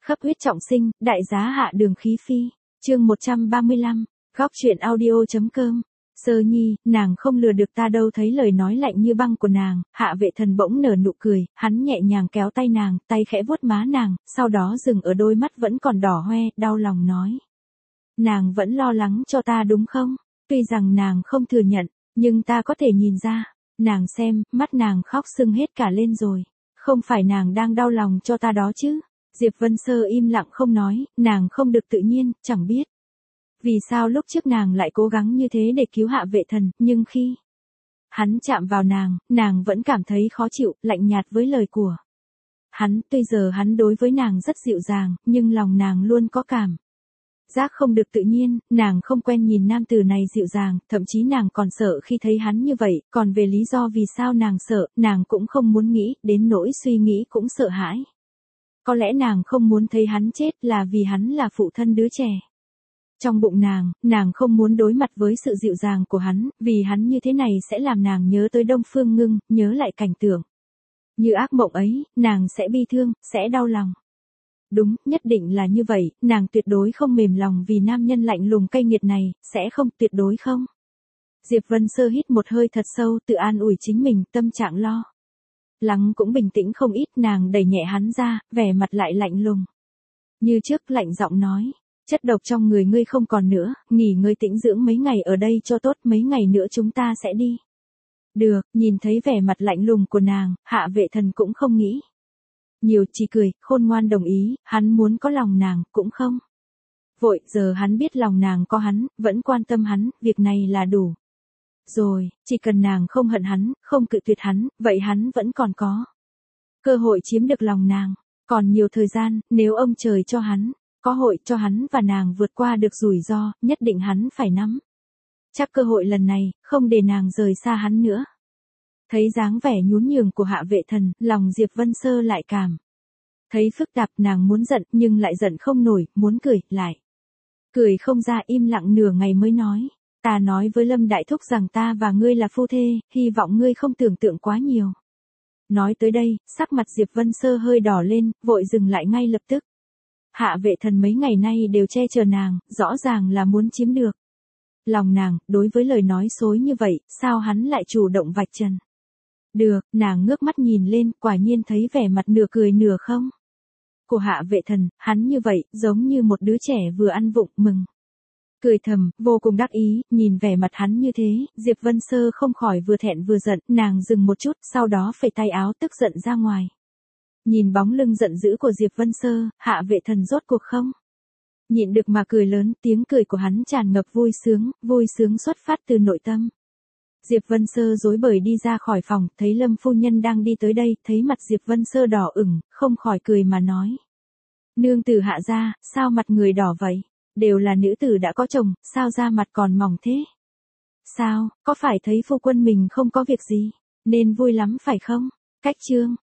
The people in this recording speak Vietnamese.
Khắp huyết trọng sinh, đại giá hạ đường khí phi. Chương 135. Góc truyện audio.com. Sơ Nhi, nàng không lừa được ta đâu. Thấy lời nói lạnh như băng của nàng, Hạ Vệ Thần bỗng nở nụ cười, hắn nhẹ nhàng kéo tay nàng, tay khẽ vuốt má nàng, sau đó dừng ở đôi mắt vẫn còn đỏ hoe, đau lòng nói. Nàng vẫn lo lắng cho ta đúng không? Tuy rằng nàng không thừa nhận, nhưng ta có thể nhìn ra. Nàng xem, mắt nàng khóc sưng hết cả lên rồi. Không phải nàng đang đau lòng cho ta đó chứ? Diệp Vân Sơ im lặng không nói, nàng không được tự nhiên, chẳng biết. Vì sao lúc trước nàng lại cố gắng như thế để cứu Hạ Vệ Thần, nhưng khi hắn chạm vào nàng vẫn cảm thấy khó chịu, lạnh nhạt với lời của hắn. Tuy giờ hắn đối với nàng rất dịu dàng, nhưng lòng nàng luôn có cảm giác không được tự nhiên. Nàng không quen nhìn nam tử này dịu dàng, thậm chí nàng còn sợ khi thấy hắn như vậy. Còn về lý do vì sao nàng sợ, nàng cũng không muốn nghĩ, đến nỗi suy nghĩ cũng sợ hãi. Có lẽ nàng không muốn thấy hắn chết là vì hắn là phụ thân đứa trẻ. Trong bụng nàng không muốn đối mặt với sự dịu dàng của hắn, vì hắn như thế này sẽ làm nàng nhớ tới Đông Phương Ngưng, nhớ lại cảnh tượng như ác mộng ấy, nàng sẽ bi thương, sẽ đau lòng. Đúng, nhất định là như vậy, nàng tuyệt đối không mềm lòng vì nam nhân lạnh lùng cay nghiệt này, sẽ không, tuyệt đối không. Diệp Vân Sơ hít một hơi thật sâu, tự an ủi chính mình, tâm trạng lo lắng cũng bình tĩnh không ít. Nàng đẩy nhẹ hắn ra, vẻ mặt lại lạnh lùng. Như trước lạnh giọng nói, chất độc trong người ngươi không còn nữa, nghỉ ngơi tĩnh dưỡng mấy ngày ở đây cho tốt, mấy ngày nữa chúng ta sẽ đi. Được, nhìn thấy vẻ mặt lạnh lùng của nàng, Hạ Vệ Thần cũng không nghĩ nhiều, chỉ cười, khôn ngoan đồng ý. Hắn muốn có lòng nàng, cũng không vội, giờ hắn biết lòng nàng có hắn, vẫn quan tâm hắn, việc này là đủ rồi. Chỉ cần nàng không hận hắn, không cự tuyệt hắn, vậy hắn vẫn còn có cơ hội chiếm được lòng nàng. Còn nhiều thời gian, nếu ông trời cho hắn có hội cho hắn và nàng vượt qua được rủi ro, nhất định hắn phải nắm chắc cơ hội lần này, không để nàng rời xa hắn nữa. Thấy dáng vẻ nhún nhường của Hạ Vệ Thần, lòng Diệp Vân Sơ lại cảm thấy phức tạp. Nàng muốn giận, nhưng lại giận không nổi, muốn cười, lại cười không ra, im lặng nửa ngày mới nói. Ta nói với Lâm Đại Thúc rằng ta và ngươi là phu thê, hy vọng ngươi không tưởng tượng quá nhiều. Nói tới đây, sắc mặt Diệp Vân Sơ hơi đỏ lên, vội dừng lại ngay lập tức. Hạ Vệ Thần mấy ngày nay đều che chở nàng, rõ ràng là muốn chiếm được lòng nàng. Đối với lời nói xối như vậy, sao hắn lại chủ động vạch trần? Được, nàng ngước mắt nhìn lên, quả nhiên thấy vẻ mặt nửa cười nửa không của Hạ Vệ Thần. Hắn như vậy, giống như một đứa trẻ vừa ăn vụng, mừng cười thầm, vô cùng đắc ý. Nhìn vẻ mặt hắn như thế, Diệp Vân Sơ không khỏi vừa thẹn vừa giận. Nàng dừng một chút, sau đó phẩy tay áo tức giận ra ngoài. Nhìn bóng lưng giận dữ của Diệp Vân Sơ, Hạ Vệ Thần rốt cuộc không nhịn được mà cười lớn. Tiếng cười của hắn tràn ngập vui sướng xuất phát từ nội tâm. Diệp Vân Sơ rối bời đi ra khỏi phòng, thấy Lâm phu nhân đang đi tới đây, thấy mặt Diệp Vân Sơ đỏ ửng, không khỏi cười mà nói. Nương tử Hạ gia, sao mặt người đỏ vậy? Đều là nữ tử đã có chồng, sao da mặt còn mỏng thế? Sao, có phải thấy phu quân mình không có việc gì, nên vui lắm phải không? Cách chương